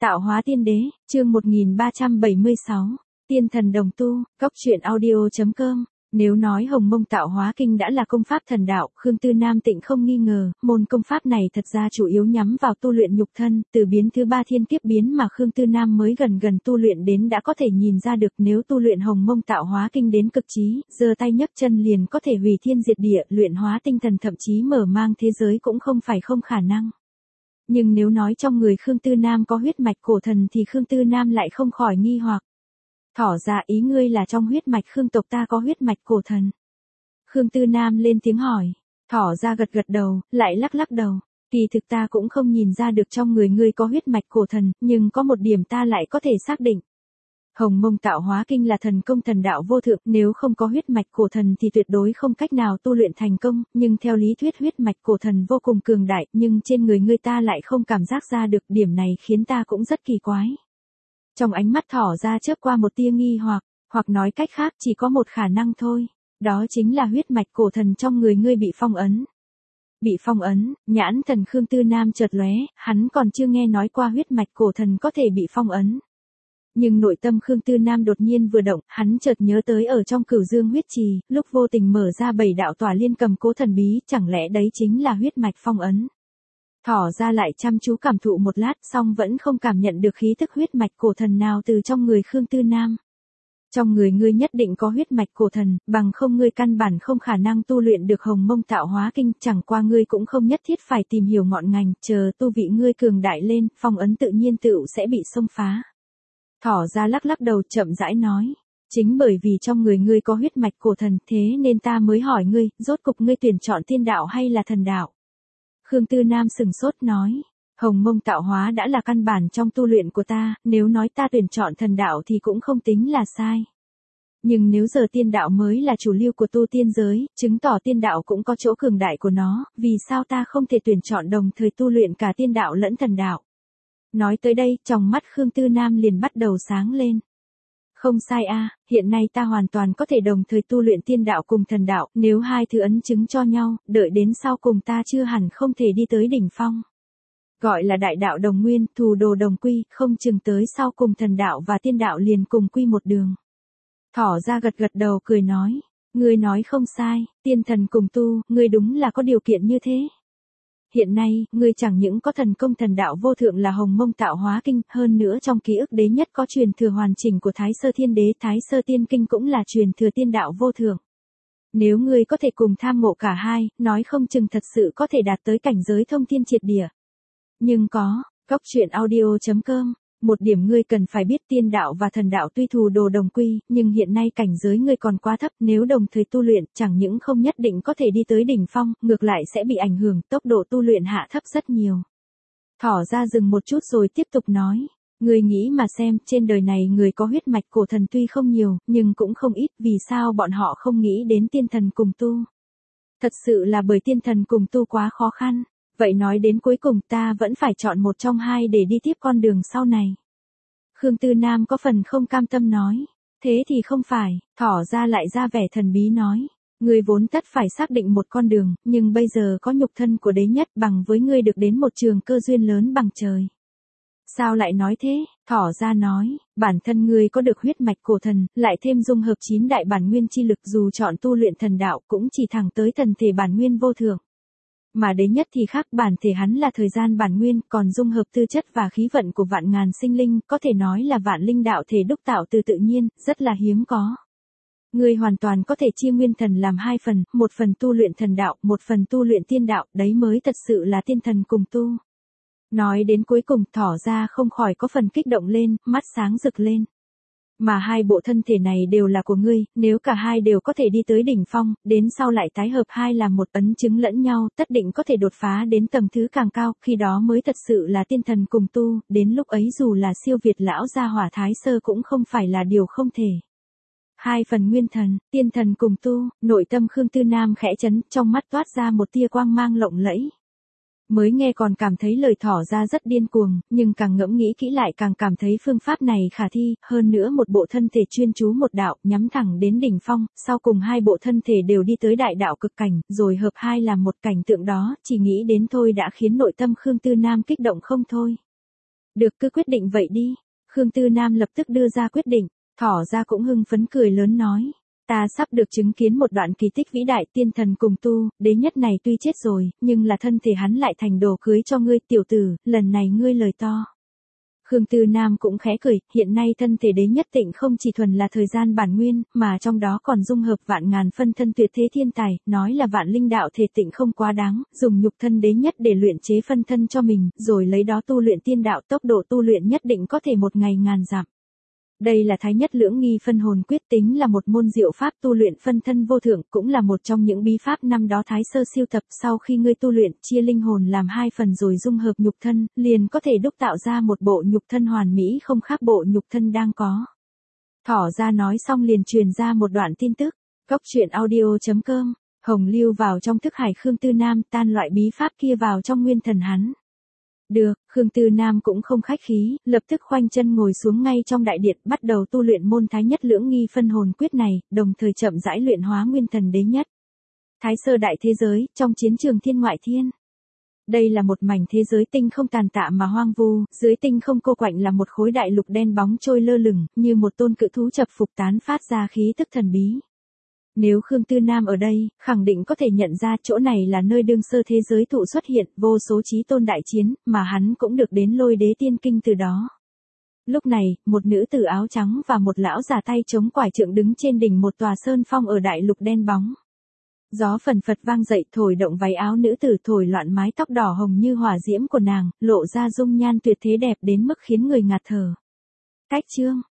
Tạo hóa tiên đế, chương 1376, tiên thần đồng tu, cóc truyện audio.com. Nếu nói Hồng Mông Tạo Hóa Kinh đã là công pháp thần đạo, Khương Tư Nam Tịnh không nghi ngờ, môn công pháp này thật ra chủ yếu nhắm vào tu luyện nhục thân, từ biến thứ 3 thiên kiếp biến mà Khương Tư Nam mới gần tu luyện đến đã có thể nhìn ra được, nếu tu luyện Hồng Mông Tạo Hóa Kinh đến cực trí, giơ tay nhấc chân liền có thể hủy thiên diệt địa, luyện hóa tinh thần, thậm chí mở mang thế giới cũng không phải không khả năng. Nhưng nếu nói trong người Khương Tư Nam có huyết mạch cổ thần thì Khương Tư Nam lại không khỏi nghi hoặc. Thỏ ra ý ngươi là trong huyết mạch Khương tộc ta có huyết mạch cổ thần. Khương Tư Nam lên tiếng hỏi. Thỏ ra gật đầu, lại lắc đầu. Kỳ thực ta cũng không nhìn ra được trong người ngươi có huyết mạch cổ thần, nhưng có một điểm ta lại có thể xác định. Hồng Mông Tạo Hóa Kinh là thần công thần đạo vô thượng, nếu không có huyết mạch cổ thần thì tuyệt đối không cách nào tu luyện thành công, nhưng theo lý thuyết huyết mạch cổ thần vô cùng cường đại, nhưng trên người ngươi ta lại không cảm giác ra được, điểm này khiến ta cũng rất kỳ quái. Trong ánh mắt thỏ ra chớp qua một tia nghi hoặc nói cách khác chỉ có một khả năng thôi, đó chính là huyết mạch cổ thần trong người ngươi bị phong ấn. Bị phong ấn, nhãn thần Khương Tư Nam chợt lóe, hắn còn chưa nghe nói qua huyết mạch cổ thần có thể bị phong ấn. Nhưng nội tâm Khương Tư Nam đột nhiên vừa động, hắn chợt nhớ tới ở trong Cửu Dương huyết trì, lúc vô tình mở ra 7 đạo tỏa liên cầm cố thần bí, chẳng lẽ đấy chính là huyết mạch phong ấn. Thỏ ra lại chăm chú cảm thụ một lát, xong vẫn không cảm nhận được khí tức huyết mạch cổ thần nào từ trong người Khương Tư Nam. Trong người ngươi nhất định có huyết mạch cổ thần, bằng không ngươi căn bản không khả năng tu luyện được Hồng Mông Tạo Hóa Kinh, chẳng qua ngươi cũng không nhất thiết phải tìm hiểu ngọn ngành, chờ tu vị ngươi cường đại lên, phong ấn tự nhiên tựu sẽ bị xông phá. Thỏ ra lắc đầu chậm rãi nói, chính bởi vì trong người ngươi có huyết mạch cổ thần, thế nên ta mới hỏi ngươi, rốt cục ngươi tuyển chọn tiên đạo hay là thần đạo? Khương Tư Nam sừng sốt nói, Hồng Mông Tạo Hóa đã là căn bản trong tu luyện của ta, nếu nói ta tuyển chọn thần đạo thì cũng không tính là sai. Nhưng nếu giờ tiên đạo mới là chủ lưu của tu tiên giới, chứng tỏ tiên đạo cũng có chỗ cường đại của nó, vì sao ta không thể tuyển chọn đồng thời tu luyện cả tiên đạo lẫn thần đạo? Nói tới đây, trong mắt Khương Tư Nam liền bắt đầu sáng lên. Không sai a, hiện nay ta hoàn toàn có thể đồng thời tu luyện tiên đạo cùng thần đạo, nếu hai thứ ấn chứng cho nhau, đợi đến sau cùng ta chưa hẳn không thể đi tới đỉnh phong. Gọi là đại đạo đồng nguyên, thù đồ đồng quy, không chừng tới sau cùng thần đạo và tiên đạo liền cùng quy một đường. Thỏ ra gật đầu cười nói, ngươi nói không sai, tiên thần cùng tu, ngươi đúng là có điều kiện như thế. Hiện nay, ngươi chẳng những có thần công thần đạo vô thượng là Hồng Mông Tạo Hóa Kinh, hơn nữa trong ký ức đế nhất có truyền thừa hoàn chỉnh của Thái Sơ Thiên Đế, Thái Sơ Tiên Kinh cũng là truyền thừa tiên đạo vô thượng. Nếu ngươi có thể cùng tham ngộ cả hai, nói không chừng thật sự có thể đạt tới cảnh giới thông thiên triệt địa. Nhưng cóc truyện audio.com, một điểm ngươi cần phải biết, tiên đạo và thần đạo tuy thù đồ đồng quy, nhưng hiện nay cảnh giới ngươi còn quá thấp, nếu đồng thời tu luyện, chẳng những không nhất định có thể đi tới đỉnh phong, ngược lại sẽ bị ảnh hưởng, tốc độ tu luyện hạ thấp rất nhiều. Thỏ ra dừng một chút rồi tiếp tục nói, ngươi nghĩ mà xem, trên đời này người có huyết mạch cổ thần tuy không nhiều, nhưng cũng không ít, vì sao bọn họ không nghĩ đến tiên thần cùng tu? Thật sự là bởi tiên thần cùng tu quá khó khăn. Vậy nói đến cuối cùng ta vẫn phải chọn một trong hai để đi tiếp con đường sau này. Khương Tư Nam có phần không cam tâm nói. Thế thì không phải, thỏ ra lại ra vẻ thần bí nói. Ngươi vốn tất phải xác định một con đường, nhưng bây giờ có nhục thân của đế nhất bằng với ngươi được đến một trường cơ duyên lớn bằng trời. Sao lại nói thế? Thỏ ra nói, bản thân ngươi có được huyết mạch cổ thần, lại thêm dung hợp 9 đại bản nguyên chi lực, dù chọn tu luyện thần đạo cũng chỉ thẳng tới thần thể bản nguyên vô thượng. Mà đế nhất thì khác, bản thể hắn là thời gian bản nguyên, còn dung hợp tư chất và khí vận của vạn ngàn sinh linh, có thể nói là vạn linh đạo thể đúc tạo từ tự nhiên, rất là hiếm có. Ngươi hoàn toàn có thể chia nguyên thần làm hai phần, một phần tu luyện thần đạo, một phần tu luyện tiên đạo, đấy mới thật sự là tiên thần cùng tu. Nói đến cuối cùng, thỏ ra không khỏi có phần kích động lên, mắt sáng rực lên. Mà hai bộ thân thể này đều là của ngươi, nếu cả hai đều có thể đi tới đỉnh phong, đến sau lại tái hợp hai làm một, ấn chứng lẫn nhau, tất định có thể đột phá đến tầng thứ càng cao, khi đó mới thật sự là tiên thần cùng tu, đến lúc ấy dù là siêu việt lão gia hỏa Thái Sơ cũng không phải là điều không thể. Hai phần nguyên thần, tiên thần cùng tu, nội tâm Khương Tư Nam khẽ chấn, trong mắt toát ra một tia quang mang lộng lẫy. Mới nghe còn cảm thấy lời thỏ ra rất điên cuồng, nhưng càng ngẫm nghĩ kỹ lại càng cảm thấy phương pháp này khả thi, hơn nữa một bộ thân thể chuyên chú một đạo, nhắm thẳng đến đỉnh phong, sau cùng hai bộ thân thể đều đi tới đại đạo cực cảnh, rồi hợp hai làm một cảnh tượng đó, chỉ nghĩ đến thôi đã khiến nội tâm Khương Tư Nam kích động không thôi. Được, cứ quyết định vậy đi. Khương Tư Nam lập tức đưa ra quyết định, Thỏ ra cũng hưng phấn cười lớn nói. Ta sắp được chứng kiến một đoạn kỳ tích vĩ đại, tiên thần cùng tu, đế nhất này tuy chết rồi, nhưng là thân thể hắn lại thành đồ cưới cho ngươi tiểu tử, lần này ngươi lời to. Khương Tư Nam cũng khẽ cười, hiện nay thân thể đế nhất tịnh không chỉ thuần là thời gian bản nguyên, mà trong đó còn dung hợp vạn ngàn phân thân tuyệt thế thiên tài, nói là vạn linh đạo thể tịnh không quá đáng, dùng nhục thân đế nhất để luyện chế phân thân cho mình, rồi lấy đó tu luyện tiên đạo, tốc độ tu luyện nhất định có thể một ngày ngàn dặm. Đây là Thái Nhất Lưỡng Nghi Phân Hồn Quyết, tính là một môn diệu pháp tu luyện phân thân vô thượng, cũng là một trong những bí pháp năm đó Thái Sơ siêu tập, sau khi ngươi tu luyện, chia linh hồn làm hai phần rồi dung hợp nhục thân, liền có thể đúc tạo ra một bộ nhục thân hoàn mỹ không khác bộ nhục thân đang có. Thỏ ra nói xong liền truyền ra một đoạn tin tức. Cốc truyện audio.com, Hồng lưu vào trong thức hải Khương Tư Nam, tan loại bí pháp kia vào trong nguyên thần hắn. Được, Khương Tư Nam cũng không khách khí, lập tức khoanh chân ngồi xuống ngay trong đại điện, bắt đầu tu luyện môn Thái Nhất Lưỡng Nghi Phân Hồn Quyết này, đồng thời chậm rãi luyện hóa nguyên thần đế nhất. Thái sơ đại thế giới, trong chiến trường thiên ngoại thiên. Đây là một mảnh thế giới tinh không tàn tạ mà hoang vu, dưới tinh không cô quạnh là một khối đại lục đen bóng trôi lơ lửng, như một tôn cự thú chập phục tán phát ra khí tức thần bí. Nếu Khương Tư Nam ở đây, khẳng định có thể nhận ra chỗ này là nơi đương sơ thế giới thụ xuất hiện vô số chí tôn đại chiến, mà hắn cũng được đến Lôi Đế Tiên Kinh từ đó. Lúc này, một nữ tử áo trắng và một lão già tay chống quải trượng đứng trên đỉnh một tòa sơn phong ở đại lục đen bóng. Gió phần phật vang dậy thổi động váy áo nữ tử, thổi loạn mái tóc đỏ hồng như hỏa diễm của nàng, lộ ra dung nhan tuyệt thế đẹp đến mức khiến người ngạt thở. Cách chương